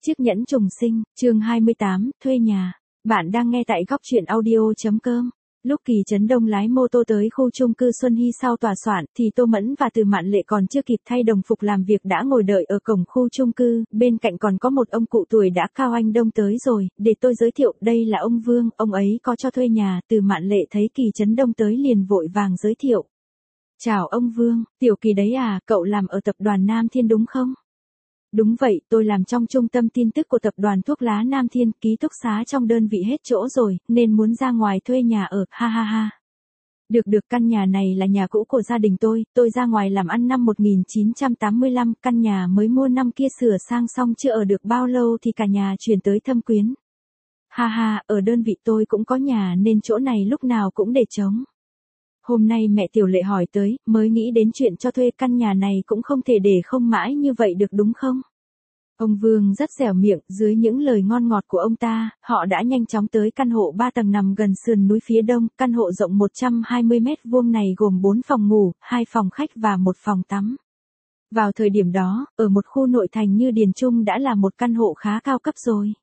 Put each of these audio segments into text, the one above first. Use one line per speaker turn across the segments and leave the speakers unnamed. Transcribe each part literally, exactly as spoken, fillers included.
Chiếc nhẫn trùng sinh, chương hai mươi tám, thuê nhà. Bạn đang nghe tại góc truyện audio.com. Lúc Kỳ Trấn Đông lái mô tô tới khu chung cư Xuân Hy sau tòa soạn, thì Tô Mẫn và Từ Mạn Lệ còn chưa kịp thay đồng phục làm việc đã ngồi đợi ở cổng khu chung cư, bên cạnh còn có một ông cụ tuổi đã cao. Anh Đông tới rồi, để tôi giới thiệu, đây là ông Vương, ông ấy có cho thuê nhà. Từ Mạn Lệ thấy Kỳ Trấn Đông tới liền vội vàng giới thiệu. Chào ông Vương, Tiểu Kỳ đấy à, cậu làm ở tập đoàn Nam Thiên đúng không? Đúng vậy, tôi làm trong trung tâm tin tức của tập đoàn thuốc lá Nam Thiên, ký túc xá trong đơn vị hết chỗ rồi, nên muốn ra ngoài thuê nhà ở, ha ha ha. Được được, căn nhà này là nhà cũ của gia đình tôi, tôi ra ngoài làm ăn năm một nghìn chín trăm tám mươi lăm, căn nhà mới mua năm kia sửa sang xong chưa ở được bao lâu thì cả nhà chuyển tới Thâm Quyến. Ha ha, ở đơn vị tôi cũng có nhà nên chỗ này lúc nào cũng để trống. Hôm nay mẹ Tiểu Lệ hỏi tới, mới nghĩ đến chuyện cho thuê căn nhà này cũng không thể để không mãi như vậy được đúng không? Ông Vương rất dẻo miệng, dưới những lời ngon ngọt của ông ta, họ đã nhanh chóng tới căn hộ ba tầng nằm gần sườn núi phía đông. Căn hộ rộng một trăm hai mươi mét vuông này gồm bốn phòng ngủ, hai phòng khách và một phòng tắm. Vào thời điểm đó, ở một khu nội thành như Điền Trung đã là một căn hộ khá cao cấp rồi.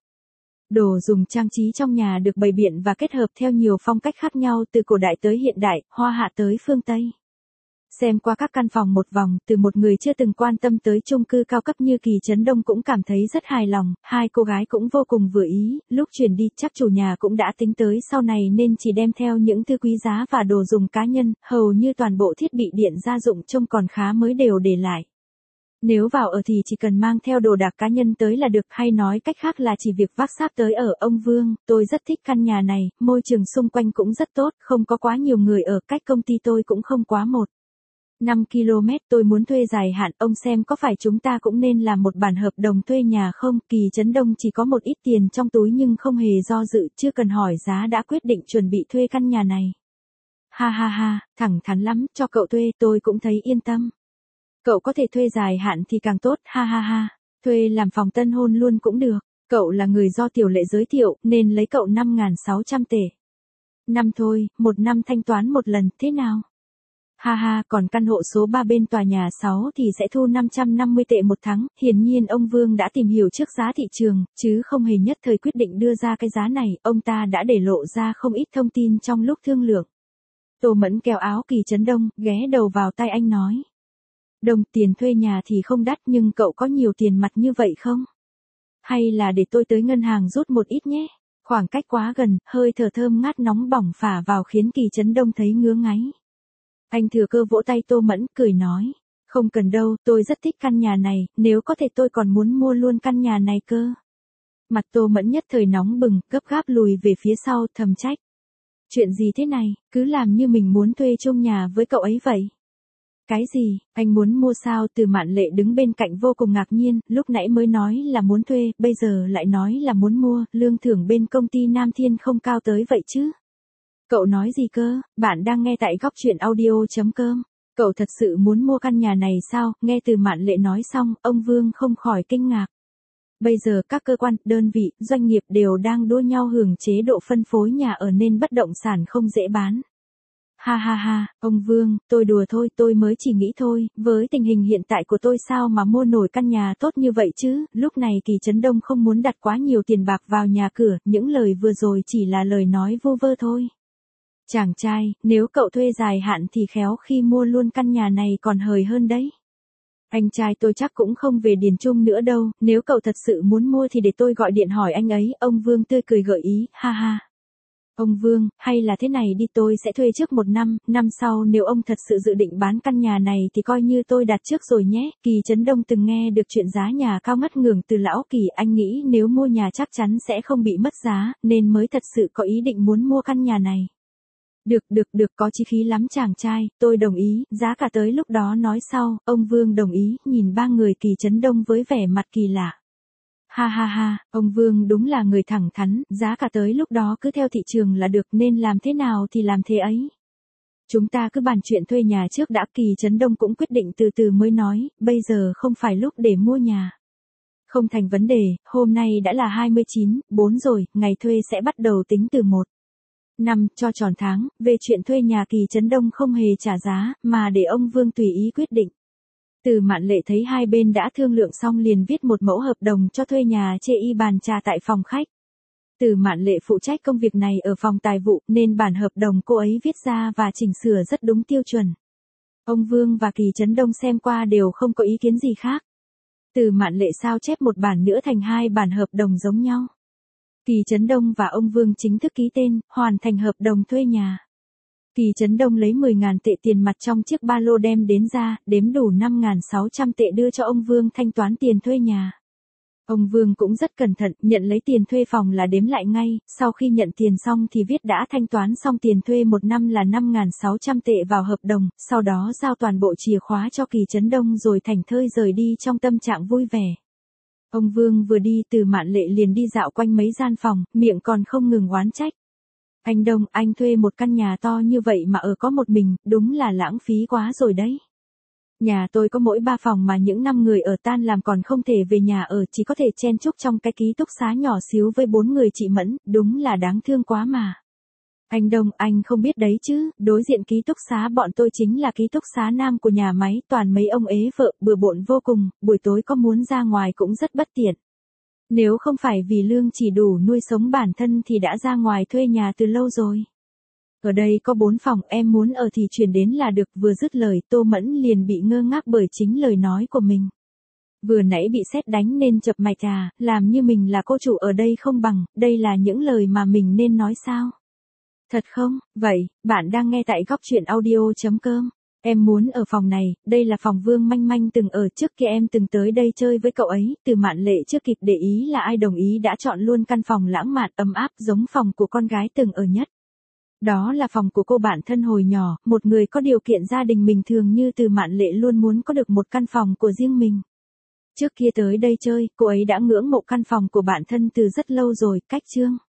Đồ dùng trang trí trong nhà được bày biện và kết hợp theo nhiều phong cách khác nhau, từ cổ đại tới hiện đại, hoa hạ tới phương Tây. Xem qua các căn phòng một vòng, từ một người chưa từng quan tâm tới chung cư cao cấp như Kỳ Trấn Đông cũng cảm thấy rất hài lòng. Hai cô gái cũng vô cùng vừa ý, lúc chuyển đi chắc chủ nhà cũng đã tính tới sau này nên chỉ đem theo những thứ quý giá và đồ dùng cá nhân, hầu như toàn bộ thiết bị điện gia dụng trông còn khá mới đều để lại. Nếu vào ở thì chỉ cần mang theo đồ đạc cá nhân tới là được, hay nói cách khác là chỉ việc vác sáp tới ở. Ông Vương, tôi rất thích căn nhà này, môi trường xung quanh cũng rất tốt, không có quá nhiều người ở, cách công ty tôi cũng không quá một năm ki lô mét, tôi muốn thuê dài hạn, ông xem có phải chúng ta cũng nên làm một bản hợp đồng thuê nhà không? Kỳ Trấn Đông chỉ có một ít tiền trong túi nhưng không hề do dự, chưa cần hỏi giá đã quyết định chuẩn bị thuê căn nhà này. Ha ha ha, thẳng thắn lắm, cho cậu thuê, tôi cũng thấy yên tâm. Cậu có thể thuê dài hạn thì càng tốt, ha ha ha, thuê làm phòng tân hôn luôn cũng được. Cậu là người do Tiểu Lệ giới thiệu, nên lấy cậu năm nghìn sáu trăm tệ. Năm thôi, một năm thanh toán một lần, thế nào? Ha ha, còn căn hộ số ba bên tòa nhà sáu thì sẽ thu năm trăm năm mươi tệ một tháng. Hiển nhiên ông Vương đã tìm hiểu trước giá thị trường, chứ không hề nhất thời quyết định đưa ra cái giá này, ông ta đã để lộ ra không ít thông tin trong lúc thương lượng. Tô Mẫn kéo áo Kỳ Trấn Đông, ghé đầu vào tai anh nói. Đồng tiền thuê nhà thì không đắt nhưng cậu có nhiều tiền mặt như vậy không? Hay là để tôi tới ngân hàng rút một ít nhé? Khoảng cách quá gần, hơi thở thơm ngát nóng bỏng phả vào khiến Kỳ Trấn Đông thấy ngứa ngáy. Anh thừa cơ vỗ tay Tô Mẫn, cười nói. Không cần đâu, tôi rất thích căn nhà này, nếu có thể tôi còn muốn mua luôn căn nhà này cơ. Mặt Tô Mẫn nhất thời nóng bừng, gấp gáp lùi về phía sau, thầm trách. Chuyện gì thế này, cứ làm như mình muốn thuê chung nhà với cậu ấy vậy. Cái gì, anh muốn mua sao? Từ Mạn Lệ đứng bên cạnh vô cùng ngạc nhiên, lúc nãy mới nói là muốn thuê, bây giờ lại nói là muốn mua, lương thưởng bên công ty Nam Thiên không cao tới vậy chứ. Cậu nói gì cơ? Bạn đang nghe tại góc truyện audio.com. Cậu thật sự muốn mua căn nhà này sao? Nghe Từ Mạn Lệ nói xong, ông Vương không khỏi kinh ngạc. Bây giờ các cơ quan, đơn vị, doanh nghiệp đều đang đua nhau hưởng chế độ phân phối nhà ở nên bất động sản không dễ bán. Ha ha ha, ông Vương, tôi đùa thôi, tôi mới chỉ nghĩ thôi, với tình hình hiện tại của tôi sao mà mua nổi căn nhà tốt như vậy chứ? Lúc này Kỳ Trấn Đông không muốn đặt quá nhiều tiền bạc vào nhà cửa, những lời vừa rồi chỉ là lời nói vu vơ thôi. Chàng trai, nếu cậu thuê dài hạn thì khéo khi mua luôn căn nhà này còn hời hơn đấy. Anh trai tôi chắc cũng không về Điền Trung nữa đâu, nếu cậu thật sự muốn mua thì để tôi gọi điện hỏi anh ấy. Ông Vương tươi cười gợi ý, ha ha. Ông Vương, hay là thế này đi, tôi sẽ thuê trước một năm, năm sau nếu ông thật sự dự định bán căn nhà này thì coi như tôi đặt trước rồi nhé. Kỳ Trấn Đông từng nghe được chuyện giá nhà cao ngất ngưởng từ lão Kỳ, anh nghĩ nếu mua nhà chắc chắn sẽ không bị mất giá, nên mới thật sự có ý định muốn mua căn nhà này. Được được được, có chí khí lắm chàng trai, tôi đồng ý, giá cả tới lúc đó nói sau. Ông Vương đồng ý, nhìn ba người Kỳ Trấn Đông với vẻ mặt kỳ lạ. Ha ha ha, ông Vương đúng là người thẳng thắn, giá cả tới lúc đó cứ theo thị trường là được, nên làm thế nào thì làm thế ấy. Chúng ta cứ bàn chuyện thuê nhà trước đã. Kỳ Trấn Đông cũng quyết định từ từ mới nói, bây giờ không phải lúc để mua nhà. Không thành vấn đề, hôm nay đã là hai mươi chín, bốn rồi, ngày thuê sẽ bắt đầu tính từ một năm cho tròn tháng. Về chuyện thuê nhà Kỳ Trấn Đông không hề trả giá, mà để ông Vương tùy ý quyết định. Từ Mạn Lệ thấy hai bên đã thương lượng xong liền viết một mẫu hợp đồng cho thuê nhà chê y bàn trà tại phòng khách. Từ Mạn Lệ phụ trách công việc này ở phòng tài vụ nên bản hợp đồng cô ấy viết ra và chỉnh sửa rất đúng tiêu chuẩn. Ông Vương và Kỳ Chấn Đông xem qua đều không có ý kiến gì khác. Từ Mạn Lệ sao chép một bản nữa thành hai bản hợp đồng giống nhau. Kỳ Chấn Đông và ông Vương chính thức ký tên, hoàn thành hợp đồng thuê nhà. Kỳ Chấn Đông lấy mười nghìn tệ tiền mặt trong chiếc ba lô đem đến ra, đếm đủ năm nghìn sáu trăm tệ đưa cho ông Vương thanh toán tiền thuê nhà. Ông Vương cũng rất cẩn thận, nhận lấy tiền thuê phòng là đếm lại ngay, sau khi nhận tiền xong thì viết đã thanh toán xong tiền thuê một năm là năm nghìn sáu trăm tệ vào hợp đồng, sau đó giao toàn bộ chìa khóa cho Kỳ Chấn Đông rồi thảnh thơi rời đi trong tâm trạng vui vẻ. Ông Vương vừa đi Từ Mạn Lệ liền đi dạo quanh mấy gian phòng, miệng còn không ngừng oán trách. Anh Đông, anh thuê một căn nhà to như vậy mà ở có một mình, đúng là lãng phí quá rồi đấy. Nhà tôi có mỗi ba phòng mà những năm người ở tan làm còn không thể về nhà ở, chỉ có thể chen chúc trong cái ký túc xá nhỏ xíu với bốn người chị Mẫn, đúng là đáng thương quá mà. Anh Đông, anh không biết đấy chứ, đối diện ký túc xá bọn tôi chính là ký túc xá nam của nhà máy, toàn mấy ông ế vợ, bừa bộn vô cùng, buổi tối có muốn ra ngoài cũng rất bất tiện. Nếu không phải vì lương chỉ đủ nuôi sống bản thân thì đã ra ngoài thuê nhà từ lâu rồi. Ở đây có bốn phòng, em muốn ở thì chuyển đến là được. Vừa dứt lời Tô Mẫn liền bị ngơ ngác bởi chính lời nói của mình. Vừa nãy bị sét đánh nên chập mạch à, làm như mình là cô chủ ở đây không bằng, đây là những lời mà mình nên nói sao? Thật không? Vậy, bạn đang nghe tại góc truyện audio chấm com. Em muốn ở phòng này, đây là phòng Vương Manh Manh từng ở, trước kia em từng tới đây chơi với cậu ấy. Từ Mạn Lệ chưa kịp để ý là ai đồng ý đã chọn luôn căn phòng lãng mạn ấm áp giống phòng của con gái từng ở nhất. Đó là phòng của cô bạn thân hồi nhỏ, một người có điều kiện gia đình bình thường như Từ Mạn Lệ luôn muốn có được một căn phòng của riêng mình. Trước kia tới đây chơi, cô ấy đã ngưỡng mộ căn phòng của bạn thân từ rất lâu rồi, cách chương.